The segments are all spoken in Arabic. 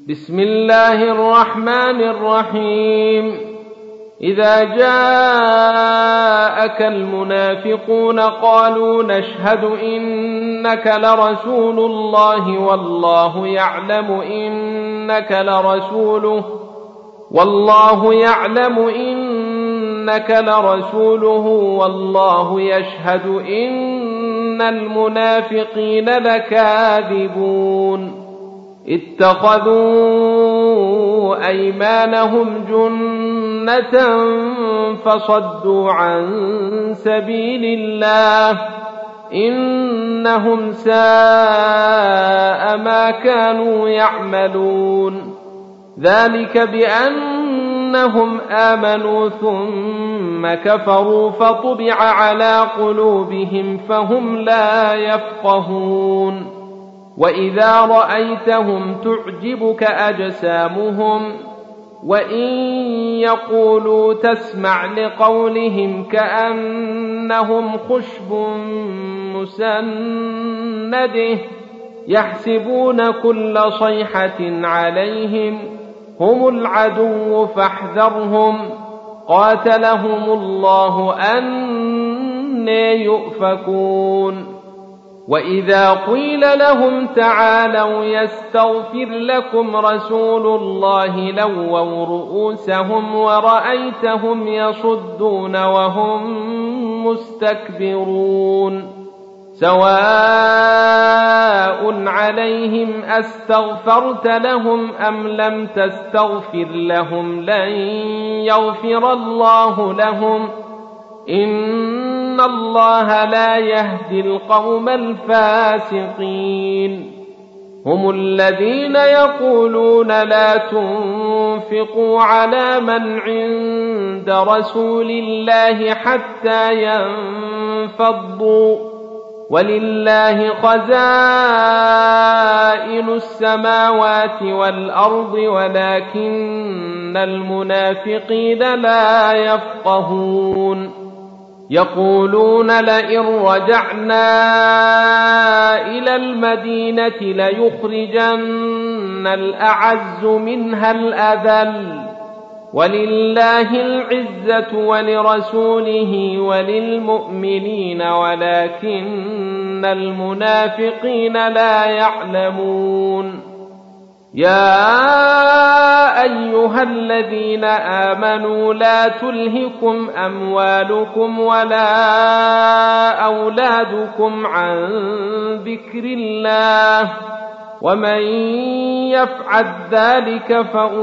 بسم الله الرحمن الرحيم. إذا جاءك المنافقون قالوا نشهد إنك لرسول الله والله يعلم إنك لرسوله والله يشهد إن المنافقين لكاذبون. اتخذوا أيمانهم جنة فصدوا عن سبيل الله إنهم ساء ما كانوا يعملون. ذلك بأنهم آمنوا ثم كفروا فطبع على قلوبهم فهم لا يفقهون. وإذا رأيتهم تعجبك أجسامهم وإن يقولوا تسمع لقولهم كأنهم خشب مسنده يحسبون كل صيحة عليهم هم العدو فاحذرهم قاتلهم الله أنى يؤفكون. وإذا قيل لهم تعالوا يستغفر لكم رسول الله لووا رؤوسهم ورأيتهم يصدون وهم مستكبرون. سواء عليهم أستغفرت لهم أم لم تستغفر لهم لن يغفر الله لهم إن الله لا يهدي القوم الفاسقين. هم الذين يقولون لا تنفقوا على من عند رسول الله حتى ينفضوا ولله خزائن السماوات والأرض ولكن المنافقين لا يفقهون. يقولون لئن رجعنا إلى المدينة ليخرجن الأعز منها الأذل ولله العزة ولرسوله وللمؤمنين ولكن المنافقين لا يعلمون. يا أيها الذين آمنوا لا تلهكم أموالكم ولا أولادكم عن ذكر الله ومن يفعل ذلك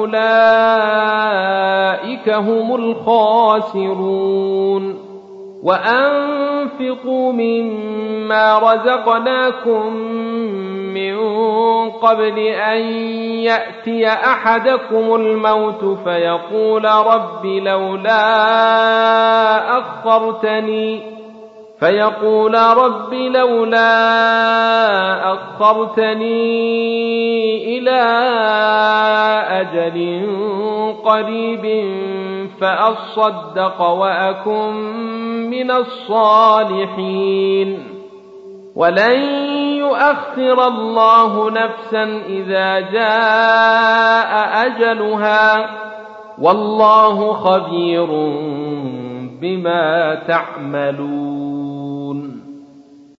فأولئك هم الخاسرون. وأنفقوا مما رزقناكم من قبل أن يأتي أحدكم الموت فيقول رب لولا أخرتني إلى أجل قريب فأصدق وأكن من الصالحين. ولن يؤخر الله نفسا إذا جاء أجلها والله خبير بما تعملون.